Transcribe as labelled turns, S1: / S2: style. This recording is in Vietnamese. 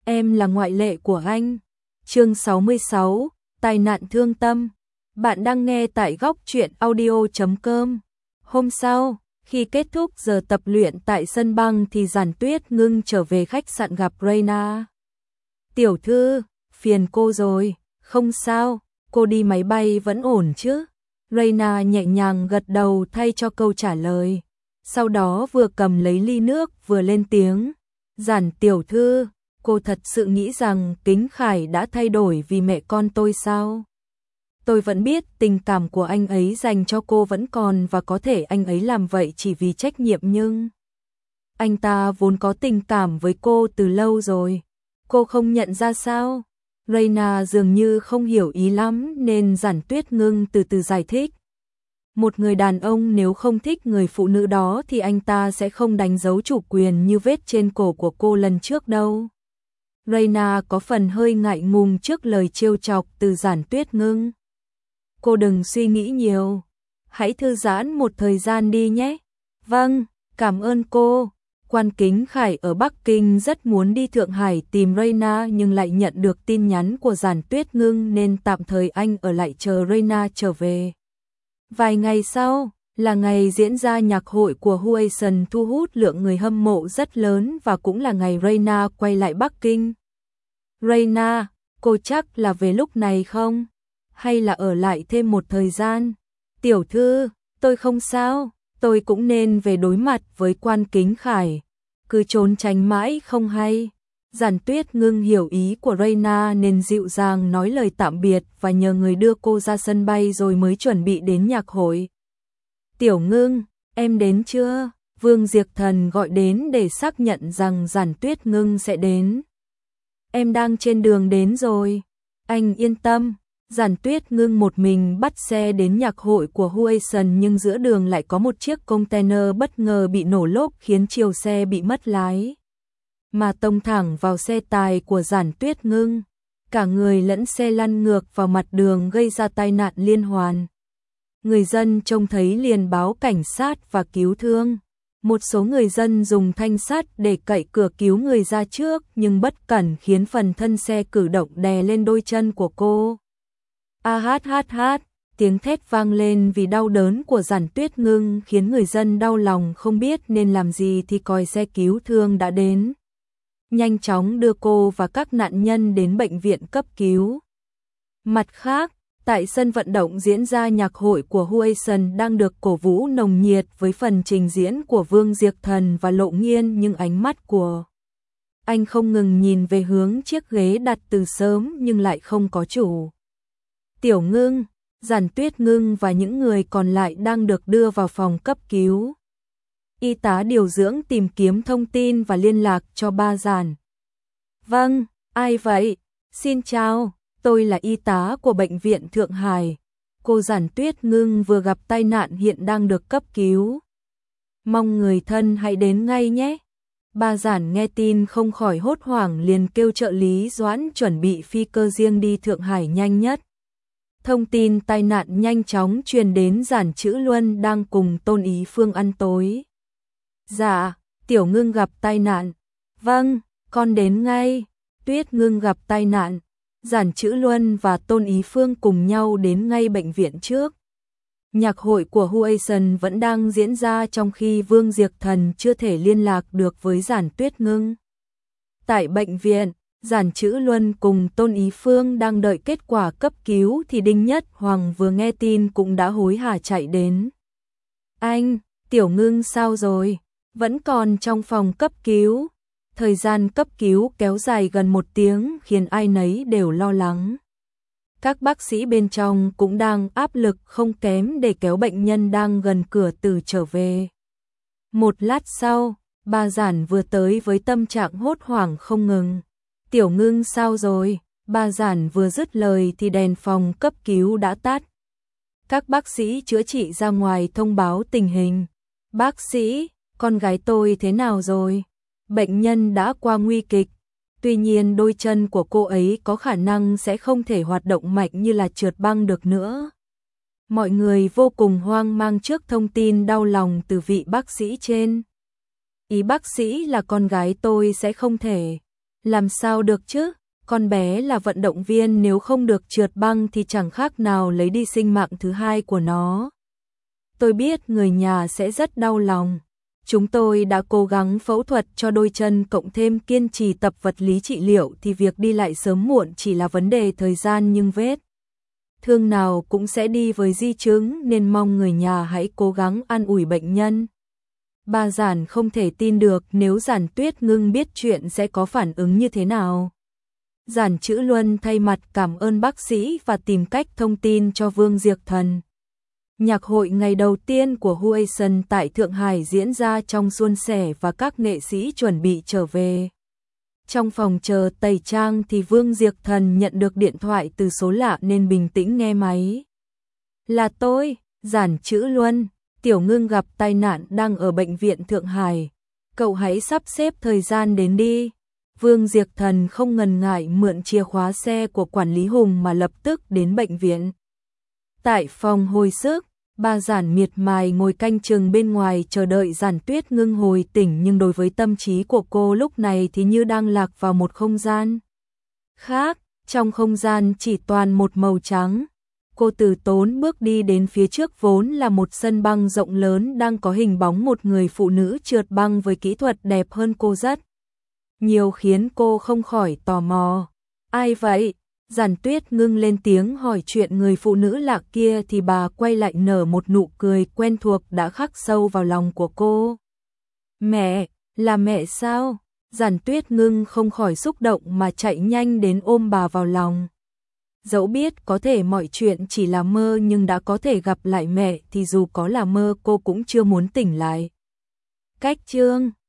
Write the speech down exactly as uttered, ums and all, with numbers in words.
S1: em là ngoại lệ của anh. Chương sáu mươi sáu, tai nạn thương tâm. Bạn đang nghe tại góc truyện audio chấm com. Hôm sau, khi kết thúc giờ tập luyện tại sân băng thì Giản Tuyết Ngưng trở về khách sạn gặp Reina. Tiểu thư, phiền cô rồi, không sao, cô đi máy bay vẫn ổn chứ? Reina nhẹ nhàng gật đầu thay cho câu trả lời. Sau đó vừa cầm lấy ly nước vừa lên tiếng. Giản tiểu thư, cô thật sự nghĩ rằng Kính Khải đã thay đổi vì mẹ con tôi sao? Tôi vẫn biết tình cảm của anh ấy dành cho cô vẫn còn và có thể anh ấy làm vậy chỉ vì trách nhiệm nhưng anh ta vốn có tình cảm với cô từ lâu rồi. Cô không nhận ra sao? Reina dường như không hiểu ý lắm nên Giản Tuyết Ngưng từ từ giải thích. Một người đàn ông nếu không thích người phụ nữ đó thì anh ta sẽ không đánh dấu chủ quyền như vết trên cổ của cô lần trước đâu. Reina có phần hơi ngại ngùng trước lời trêu chọc từ Giản Tuyết Ngưng. Cô đừng suy nghĩ nhiều, hãy thư giãn một thời gian đi nhé. Vâng, cảm ơn cô. Quan Kính Khải ở Bắc Kinh rất muốn đi Thượng Hải tìm Reina nhưng lại nhận được tin nhắn của Giản Tuyết Ngưng nên tạm thời anh ở lại chờ Reina trở về. Vài ngày sau, là ngày diễn ra nhạc hội của Huason thu hút lượng người hâm mộ rất lớn và cũng là ngày Reina quay lại Bắc Kinh. Reina, cô chắc là về lúc này không? Hay là ở lại thêm một thời gian? Tiểu thư, tôi không sao, tôi cũng nên về đối mặt với Quan Kính Khải. Cứ trốn tránh mãi không hay. Giản Tuyết Ngưng hiểu ý của Reina nên dịu dàng nói lời tạm biệt và nhờ người đưa cô ra sân bay rồi mới chuẩn bị đến nhạc hội. Tiểu Ngưng, em đến chưa? Vương Diệp Thần gọi đến để xác nhận rằng Giản Tuyết Ngưng sẽ đến. Em đang trên đường đến rồi. Anh yên tâm. Giản Tuyết Ngưng một mình bắt xe đến nhạc hội của Huason nhưng giữa đường lại có một chiếc container bất ngờ bị nổ lốp khiến chiều xe bị mất lái. Mà tông thẳng vào xe tài của Giản Tuyết Ngưng. Cả người lẫn xe lăn ngược vào mặt đường gây ra tai nạn liên hoàn. Người dân trông thấy liền báo cảnh sát và cứu thương. Một số người dân dùng thanh sắt để cậy cửa cứu người ra trước nhưng bất cẩn khiến phần thân xe cử động đè lên đôi chân của cô. A hát hát hát, tiếng thét vang lên vì đau đớn của Giản Tuyết Ngưng khiến người dân đau lòng không biết nên làm gì thì còi xe cứu thương đã đến. Nhanh chóng đưa cô và các nạn nhân đến bệnh viện cấp cứu. Mặt khác, tại sân vận động diễn ra nhạc hội của Huason đang được cổ vũ nồng nhiệt với phần trình diễn của Vương Diệp Thần và Lộ Nghiên nhưng ánh mắt của anh không ngừng nhìn về hướng chiếc ghế đặt từ sớm nhưng lại không có chủ. Tiểu Ngưng, Giản Tuyết Ngưng và những người còn lại đang được đưa vào phòng cấp cứu. Y tá điều dưỡng tìm kiếm thông tin và liên lạc cho ba Giản. Vâng, ai vậy? Xin chào, tôi là y tá của bệnh viện Thượng Hải. Cô Giản Tuyết Ngưng vừa gặp tai nạn hiện đang được cấp cứu. Mong người thân hãy đến ngay nhé. Ba Giản nghe tin không khỏi hốt hoảng liền kêu trợ lý Doãn chuẩn bị phi cơ riêng đi Thượng Hải nhanh nhất. Thông tin tai nạn nhanh chóng truyền đến Giản Chữ Luân đang cùng Tôn Ý Phương ăn tối. Dạ, Tiểu Ngưng gặp tai nạn. Vâng, con đến ngay. Tuyết Ngưng gặp tai nạn. Giản Chữ Luân và Tôn Ý Phương cùng nhau đến ngay bệnh viện trước. Nhạc hội của Huason vẫn đang diễn ra trong khi Vương Diệp Thần chưa thể liên lạc được với Giản Tuyết Ngưng. Tại bệnh viện, Giản Chữ Luân cùng Tôn Ý Phương đang đợi kết quả cấp cứu thì Đinh Nhất Hoàng vừa nghe tin cũng đã hối hả chạy đến. Anh, Tiểu Ngưng sao rồi? Vẫn còn trong phòng cấp cứu. Thời gian cấp cứu kéo dài gần một tiếng khiến ai nấy đều lo lắng. Các bác sĩ bên trong cũng đang áp lực không kém để kéo bệnh nhân đang gần cửa tử trở về. Một lát sau, ba Giản vừa tới với tâm trạng hốt hoảng không ngừng. Tiểu Ngưng sao rồi? Ba Giản vừa dứt lời thì đèn phòng cấp cứu đã tắt. Các bác sĩ chữa trị ra ngoài thông báo tình hình. Bác sĩ, con gái tôi thế nào rồi? Bệnh nhân đã qua nguy kịch. Tuy nhiên đôi chân của cô ấy có khả năng sẽ không thể hoạt động mạnh như là trượt băng được nữa. Mọi người vô cùng hoang mang trước thông tin đau lòng từ vị bác sĩ trên. Ý bác sĩ là con gái tôi sẽ không thể Làm sao được chứ? Con bé là vận động viên, nếu không được trượt băng thì chẳng khác nào lấy đi sinh mạng thứ hai của nó. Tôi biết người nhà sẽ rất đau lòng. Chúng tôi đã cố gắng phẫu thuật cho đôi chân, cộng thêm kiên trì tập vật lý trị liệu thì việc đi lại sớm muộn chỉ là vấn đề thời gian, nhưng vết thương nào cũng sẽ đi với di chứng, nên mong người nhà hãy cố gắng an ủi bệnh nhân. Bà Giản không thể tin được nếu Giản Tuyết Ngưng biết chuyện sẽ có phản ứng như thế nào. Giản Chữ Luân thay mặt cảm ơn bác sĩ và tìm cách thông tin cho Vương Diệc Thần. Nhạc hội ngày đầu tiên của Huason tại Thượng Hải diễn ra trong suôn sẻ và các nghệ sĩ chuẩn bị trở về. Trong phòng chờ tẩy trang thì Vương Diệc Thần nhận được điện thoại từ số lạ nên bình tĩnh nghe máy. Là tôi, Giản Chữ Luân, Tiểu Ngưng gặp tai nạn đang ở bệnh viện Thượng Hải. Cậu hãy sắp xếp thời gian đến đi. Vương Diệc Thần không ngần ngại mượn chìa khóa xe của quản lý Hùng mà lập tức đến bệnh viện. Tại phòng hồi sức, bà Giản miệt mài ngồi canh chừng bên ngoài chờ đợi Giản Tuyết Ngưng hồi tỉnh, nhưng đối với tâm trí của cô lúc này thì như đang lạc vào một không gian khác. Trong không gian chỉ toàn một màu trắng. Cô từ tốn bước đi đến phía trước, vốn là một sân băng rộng lớn, đang có hình bóng một người phụ nữ trượt băng với kỹ thuật đẹp hơn cô rất nhiều, khiến cô không khỏi tò mò. Ai vậy? Giản Tuyết Ngưng lên tiếng hỏi chuyện người phụ nữ lạ kia thì bà quay lại nở một nụ cười quen thuộc đã khắc sâu vào lòng của cô. Mẹ, là mẹ sao? Giản Tuyết Ngưng không khỏi xúc động mà chạy nhanh đến ôm bà vào lòng. Dẫu biết có thể mọi chuyện chỉ là mơ, nhưng đã có thể gặp lại mẹ thì dù có là mơ cô cũng chưa muốn tỉnh lại. Cách chương